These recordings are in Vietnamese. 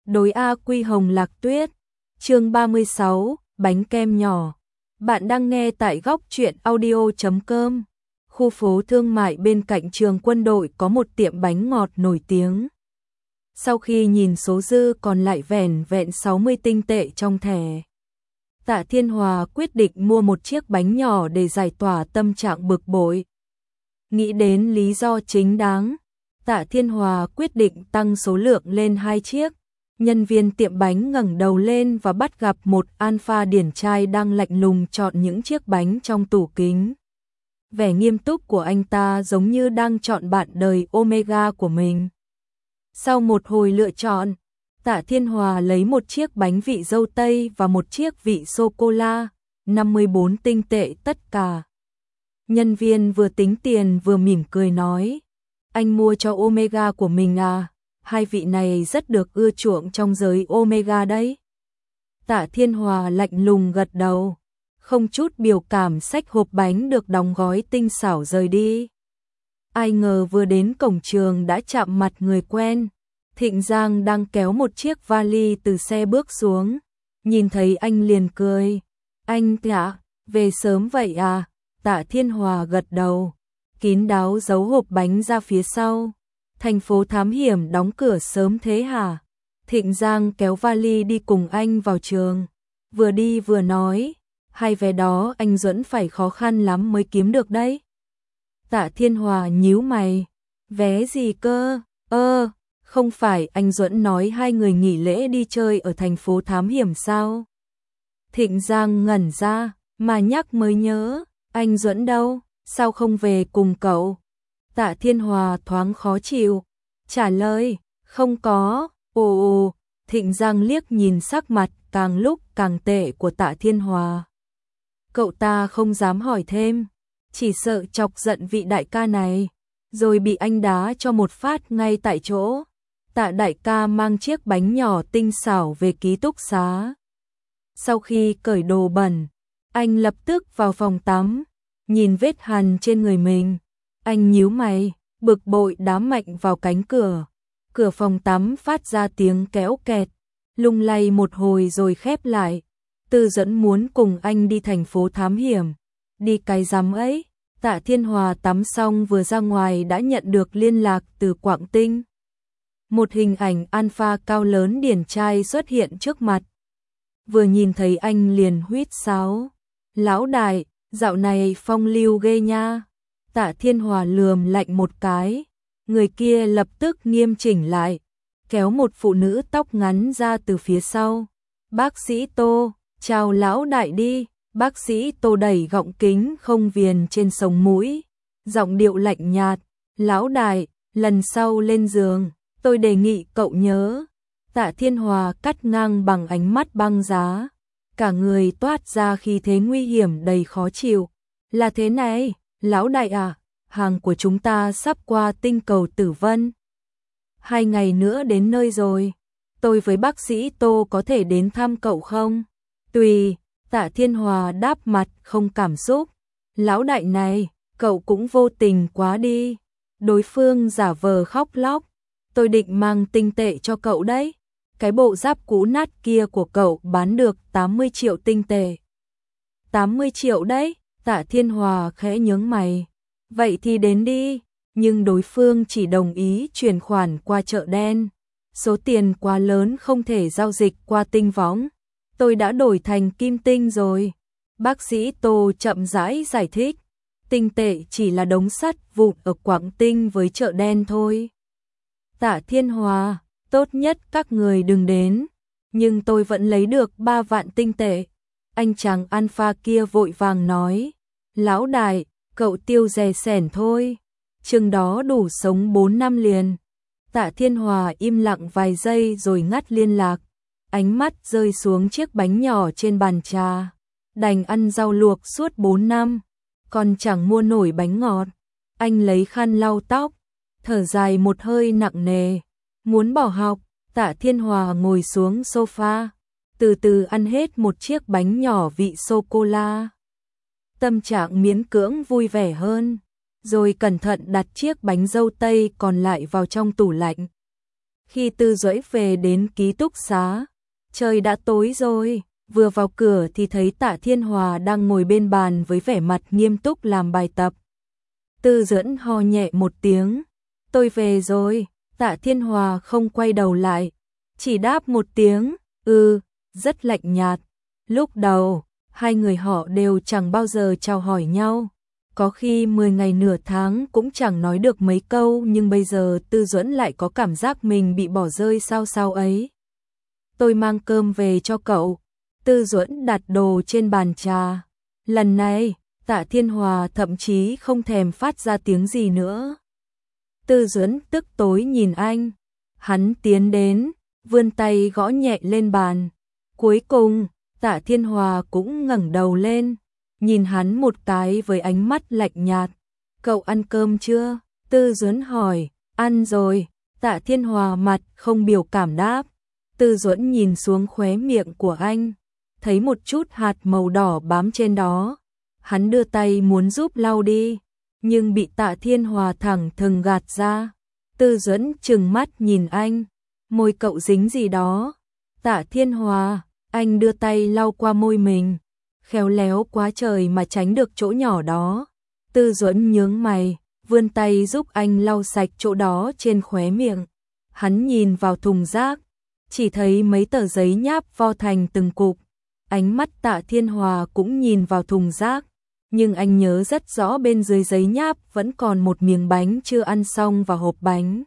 Đối A Quy Hồng Lạc Tuyết, chương 36, bánh kem nhỏ. Bạn đang nghe tại góc truyện audio.com. Khu phố thương mại bên cạnh trường quân đội có một tiệm bánh ngọt nổi tiếng. Sau khi nhìn số dư còn lại vẻn vẹn 60 tinh tệ trong thẻ, Tạ Thiên Hòa quyết định mua một chiếc bánh nhỏ để giải tỏa tâm trạng bực bội. Nghĩ đến lý do chính đáng, Tạ Thiên Hòa quyết định tăng số lượng lên 2 chiếc. Nhân viên tiệm bánh ngẩng đầu lên và bắt gặp một alpha điển trai đang lạnh lùng chọn những chiếc bánh trong tủ kính. Vẻ nghiêm túc của anh ta giống như đang chọn bạn đời Omega của mình. Sau một hồi lựa chọn, Tạ Thiên Hòa lấy một chiếc bánh vị dâu tây và một chiếc vị sô-cô-la, 54 tinh tệ tất cả. Nhân viên vừa tính tiền vừa mỉm cười nói, anh mua cho Omega của mình à? Hai vị này rất được ưa chuộng trong giới Omega đấy. Tạ Thiên Hòa lạnh lùng gật đầu, không chút biểu cảm xách hộp bánh được đóng gói tinh xảo rời đi. Ai ngờ vừa đến cổng trường đã chạm mặt người quen. Thịnh Giang đang kéo một chiếc vali từ xe bước xuống, nhìn thấy anh liền cười. Anh Tạ, về sớm vậy à? Tạ Thiên Hòa gật đầu, kín đáo giấu hộp bánh ra phía sau. Thành phố thám hiểm đóng cửa sớm thế hả? Thịnh Giang kéo vali đi cùng anh vào trường. Vừa đi vừa nói, hai vé đó anh Duẫn phải khó khăn lắm mới kiếm được đấy. Tạ Thiên Hòa nhíu mày, vé gì cơ? Không phải anh Duẫn nói hai người nghỉ lễ đi chơi ở thành phố thám hiểm sao? Thịnh Giang ngẩn ra, mà nhắc mới nhớ, anh Duẫn đâu, sao không về cùng cậu? Tạ Thiên Hòa thoáng khó chịu, trả lời, không có. Ồ, Thịnh Giang liếc nhìn sắc mặt càng lúc càng tệ của Tạ Thiên Hòa. Cậu ta không dám hỏi thêm, chỉ sợ chọc giận vị đại ca này, rồi bị anh đá cho một phát ngay tại chỗ. Tạ đại ca mang chiếc bánh nhỏ tinh xảo về ký túc xá. Sau khi cởi đồ bẩn, anh lập tức vào phòng tắm, nhìn vết hằn trên người mình. Anh nhíu mày, bực bội đá mạnh vào cánh cửa. Cửa phòng tắm phát ra tiếng kéo kẹt, lung lay một hồi rồi khép lại. Tư Duẫn muốn cùng anh đi thành phố thám hiểm. Đi cái rắm ấy. Tạ Thiên Hòa tắm xong vừa ra ngoài đã nhận được liên lạc từ Quảng Tinh. Một hình ảnh alpha cao lớn điển trai xuất hiện trước mặt. Vừa nhìn thấy anh liền huýt sáo. Lão đại, dạo này phong lưu ghê nha. Tạ Thiên Hòa lườm lạnh một cái. Người kia lập tức nghiêm chỉnh lại, kéo một phụ nữ tóc ngắn ra từ phía sau. Bác sĩ Tô, chào lão đại đi. Bác sĩ Tô đẩy gọng kính không viền trên sống mũi, giọng điệu lạnh nhạt, lão đại, lần sau lên giường, tôi đề nghị cậu nhớ. Tạ Thiên Hòa cắt ngang bằng ánh mắt băng giá, cả người toát ra khí thế nguy hiểm đầy khó chịu. Là thế này, lão đại à, hàng của chúng ta sắp qua tinh cầu Tử Vân. 2 ngày nữa đến nơi rồi, tôi với bác sĩ Tô có thể đến thăm cậu không? Tùy. Tạ Thiên Hòa đáp mặt không cảm xúc. Lão đại này, cậu cũng vô tình quá đi. Đối phương giả vờ khóc lóc. Tôi định mang tinh tệ cho cậu đấy. Cái bộ giáp cũ nát kia của cậu bán được 80 triệu tinh tệ. 80 triệu đấy, Tạ Thiên Hòa khẽ nhướng mày. Vậy thì đến đi. Nhưng đối phương chỉ đồng ý chuyển khoản qua chợ đen. Số tiền quá lớn không thể giao dịch qua tinh võng. Tôi đã đổi thành kim tinh rồi. Bác sĩ Tô chậm rãi giải thích. Tinh tệ chỉ là đống sắt vụn ở Quảng Tinh với chợ đen thôi. Tạ Thiên Hòa, tốt nhất các người đừng đến. Nhưng tôi vẫn lấy được 3 vạn tinh tệ. Anh chàng alpha kia vội vàng nói. Lão đại, cậu tiêu rè sẻn thôi. Chừng đó đủ sống 4 năm liền. Tạ Thiên Hòa im lặng vài giây rồi ngắt liên lạc. Ánh mắt rơi xuống chiếc bánh nhỏ trên bàn trà. Đành ăn rau luộc suốt 4 năm, còn chẳng mua nổi bánh ngọt. Anh lấy khăn lau tóc, thở dài một hơi nặng nề. Muốn bỏ học, Tạ Thiên Hòa ngồi xuống sofa, từ từ ăn hết một chiếc bánh nhỏ vị sô-cô-la. Tâm trạng miễn cưỡng vui vẻ hơn, rồi cẩn thận đặt chiếc bánh dâu tây còn lại vào trong tủ lạnh. Khi Tư Duẫn về đến ký túc xá, trời đã tối rồi, vừa vào cửa thì thấy Tạ Thiên Hòa đang ngồi bên bàn với vẻ mặt nghiêm túc làm bài tập. Tư Duẫn ho nhẹ một tiếng, tôi về rồi. Tạ Thiên Hòa không quay đầu lại, chỉ đáp một tiếng, rất lạnh nhạt. Lúc đầu, hai người họ đều chẳng bao giờ chào hỏi nhau. Có khi 10 ngày nửa tháng cũng chẳng nói được mấy câu, nhưng bây giờ Tư Duẫn lại có cảm giác mình bị bỏ rơi sao ấy. Tôi mang cơm về cho cậu. Tư Duẫn đặt đồ trên bàn trà. Lần này, Tạ Thiên Hòa thậm chí không thèm phát ra tiếng gì nữa. Tư Duẫn tức tối nhìn anh. Hắn tiến đến, vươn tay gõ nhẹ lên bàn. Cuối cùng, Tạ Thiên Hòa cũng ngẩng đầu lên, nhìn hắn một cái với ánh mắt lạnh nhạt. Cậu ăn cơm chưa? Tư Duẫn hỏi. Ăn rồi. Tạ Thiên Hòa mặt không biểu cảm đáp. Tư Duẫn nhìn xuống khóe miệng của anh, thấy một chút hạt màu đỏ bám trên đó. Hắn đưa tay muốn giúp lau đi, nhưng bị Tạ Thiên Hòa thẳng thừng gạt ra. Tư Duẫn trừng mắt nhìn anh, môi cậu dính gì đó. Tạ Thiên Hòa, anh đưa tay lau qua môi mình, khéo léo quá trời mà tránh được chỗ nhỏ đó. Tư Duẫn nhướng mày, vươn tay giúp anh lau sạch chỗ đó trên khóe miệng. Hắn nhìn vào thùng rác, chỉ thấy mấy tờ giấy nháp vo thành từng cục. Ánh mắt Tạ Thiên Hòa cũng nhìn vào thùng rác, nhưng anh nhớ rất rõ bên dưới giấy nháp vẫn còn một miếng bánh chưa ăn xong và hộp bánh.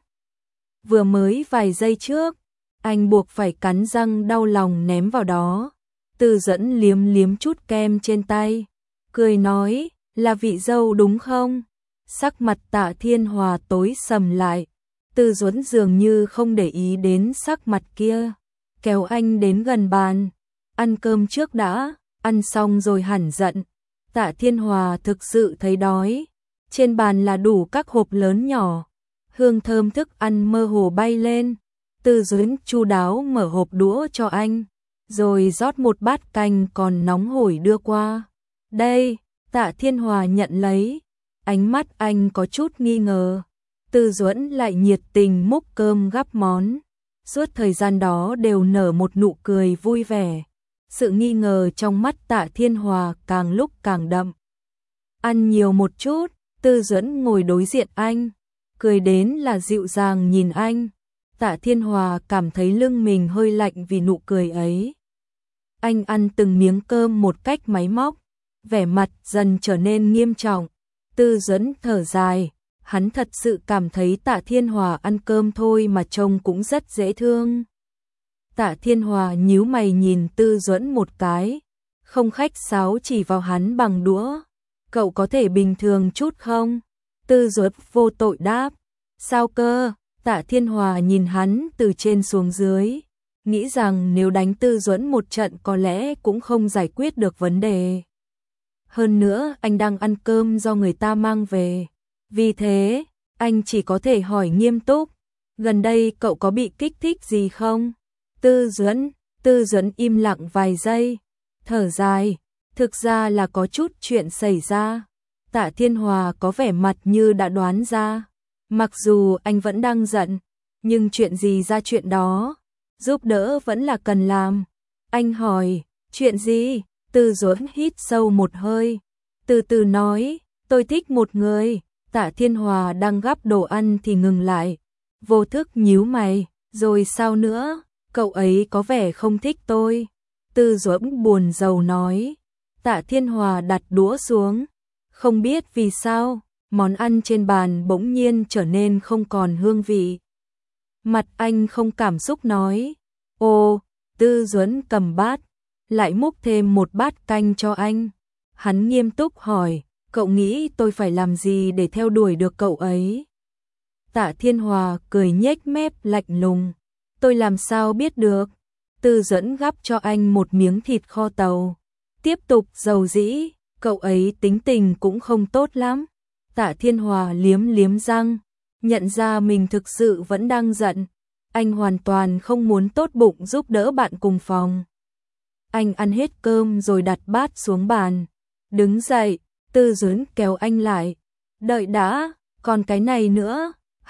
Vừa mới vài giây trước, anh buộc phải cắn răng đau lòng ném vào đó. Tư Duẫn liếm liếm chút kem trên tay, cười nói, là vị dâu đúng không? Sắc mặt Tạ Thiên Hòa tối sầm lại. Tư Duẫn dường như không để ý đến sắc mặt kia, kéo anh đến gần bàn. Ăn cơm trước đã, ăn xong rồi hẳn giận. Tạ Thiên Hòa thực sự thấy đói. Trên bàn là đủ các hộp lớn nhỏ, hương thơm thức ăn mơ hồ bay lên. Tư Duẫn chu đáo mở hộp đũa cho anh, rồi rót một bát canh còn nóng hổi đưa qua. Đây, Tạ Thiên Hòa nhận lấy. Ánh mắt anh có chút nghi ngờ. Tư Duẫn lại nhiệt tình múc cơm gắp món. Suốt thời gian đó đều nở một nụ cười vui vẻ. Sự nghi ngờ trong mắt Tạ Thiên Hòa càng lúc càng đậm. Ăn nhiều một chút. Tư Duẫn ngồi đối diện anh, cười đến là dịu dàng nhìn anh. Tạ Thiên Hòa cảm thấy lưng mình hơi lạnh vì nụ cười ấy. Anh ăn từng miếng cơm một cách máy móc, vẻ mặt dần trở nên nghiêm trọng. Tư Duẫn thở dài, hắn thật sự cảm thấy Tạ Thiên Hòa ăn cơm thôi mà trông cũng rất dễ thương. Tạ Thiên Hòa nhíu mày nhìn Tư Duẫn một cái, không khách sáo chỉ vào hắn bằng đũa. Cậu có thể bình thường chút không? Tư Duẫn vô tội đáp. Sao cơ? Tạ Thiên Hòa nhìn hắn từ trên xuống dưới, nghĩ rằng nếu đánh Tư Duẫn một trận có lẽ cũng không giải quyết được vấn đề. Hơn nữa anh đang ăn cơm do người ta mang về. Vì thế, anh chỉ có thể hỏi nghiêm túc. Gần đây cậu có bị kích thích gì không? Tư Duẫn im lặng vài giây, thở dài. Thực ra là có chút chuyện xảy ra. Tạ Thiên Hòa có vẻ mặt như đã đoán ra. Mặc dù anh vẫn đang giận, nhưng chuyện gì ra chuyện đó, giúp đỡ vẫn là cần làm. Anh hỏi, chuyện gì? Tư Duẫn hít sâu một hơi, từ từ nói, tôi thích một người. Tạ Thiên Hòa đang gắp đồ ăn thì ngừng lại, vô thức nhíu mày, rồi sao nữa? Cậu ấy có vẻ không thích tôi. Tư Duẫn buồn rầu nói. Tạ Thiên Hòa đặt đũa xuống, không biết vì sao, món ăn trên bàn bỗng nhiên trở nên không còn hương vị. Mặt anh không cảm xúc nói, ồ. Tư Duẫn cầm bát, lại múc thêm một bát canh cho anh. Hắn nghiêm túc hỏi, cậu nghĩ tôi phải làm gì để theo đuổi được cậu ấy? Tạ Thiên Hòa cười nhếch mép lạnh lùng, tôi làm sao biết được? Tư Duẫn gắp cho anh một miếng thịt kho tàu, tiếp tục dầu dĩ, cậu ấy tính tình cũng không tốt lắm. Tạ Thiên Hòa liếm liếm răng, nhận ra mình thực sự vẫn đang giận. Anh hoàn toàn không muốn tốt bụng giúp đỡ bạn cùng phòng. Anh ăn hết cơm rồi đặt bát xuống bàn, đứng dậy. Tư Duẫn kéo anh lại, đợi đã, còn cái này nữa.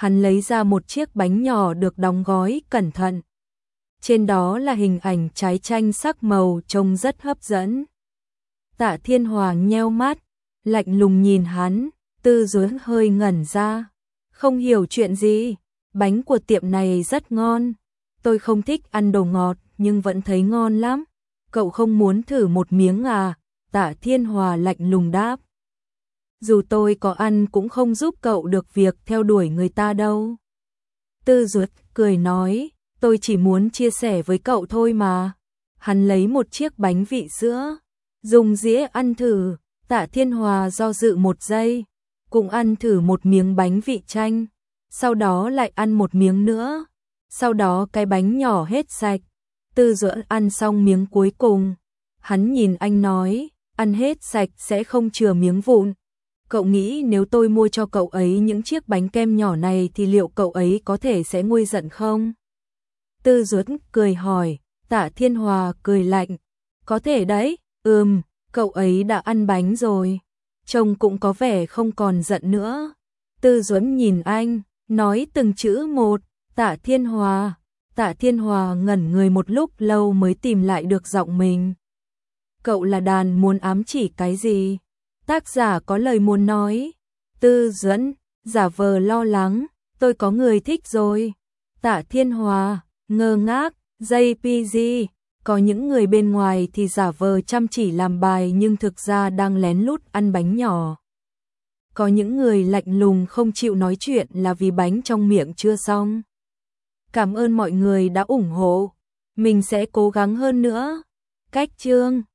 Hắn lấy ra một chiếc bánh nhỏ được đóng gói cẩn thận. Trên đó là hình ảnh trái chanh sắc màu trông rất hấp dẫn. Tạ Thiên Hòa nheo mắt, lạnh lùng nhìn hắn, Tư Duẫn hơi ngẩn ra. Không hiểu chuyện gì, bánh của tiệm này rất ngon. Tôi không thích ăn đồ ngọt nhưng vẫn thấy ngon lắm. Cậu không muốn thử một miếng à? Tạ Thiên Hòa lạnh lùng đáp. Dù tôi có ăn cũng không giúp cậu được việc theo đuổi người ta đâu. Tư Duẫn cười nói, tôi chỉ muốn chia sẻ với cậu thôi mà. Hắn lấy một chiếc bánh vị sữa, dùng dĩa ăn thử. Tạ Thiên Hòa do dự một giây, cũng ăn thử một miếng bánh vị chanh, sau đó lại ăn một miếng nữa, sau đó cái bánh nhỏ hết sạch. Tư Duẫn ăn xong miếng cuối cùng, hắn nhìn anh nói, ăn hết sạch sẽ không chừa miếng vụn. Cậu nghĩ nếu tôi mua cho cậu ấy những chiếc bánh kem nhỏ này thì liệu cậu ấy có thể sẽ nguôi giận không? Tư Duẫn cười hỏi. Tạ Thiên Hòa cười lạnh, có thể đấy, cậu ấy đã ăn bánh rồi, trông cũng có vẻ không còn giận nữa. Tư Duẫn nhìn anh, nói từng chữ một, Tạ Thiên Hòa. Tạ Thiên Hòa ngẩn người một lúc lâu mới tìm lại được giọng mình. Cậu là đàn muốn ám chỉ cái gì? Tác giả có lời muốn nói. Tư Duẫn giả vờ lo lắng, tôi có người thích rồi. Tạ Thiên Hòa ngơ ngác, JPG, có những người bên ngoài thì giả vờ chăm chỉ làm bài nhưng thực ra đang lén lút ăn bánh nhỏ. Có những người lạnh lùng không chịu nói chuyện là vì bánh trong miệng chưa xong. Cảm ơn mọi người đã ủng hộ, mình sẽ cố gắng hơn nữa. Cách chương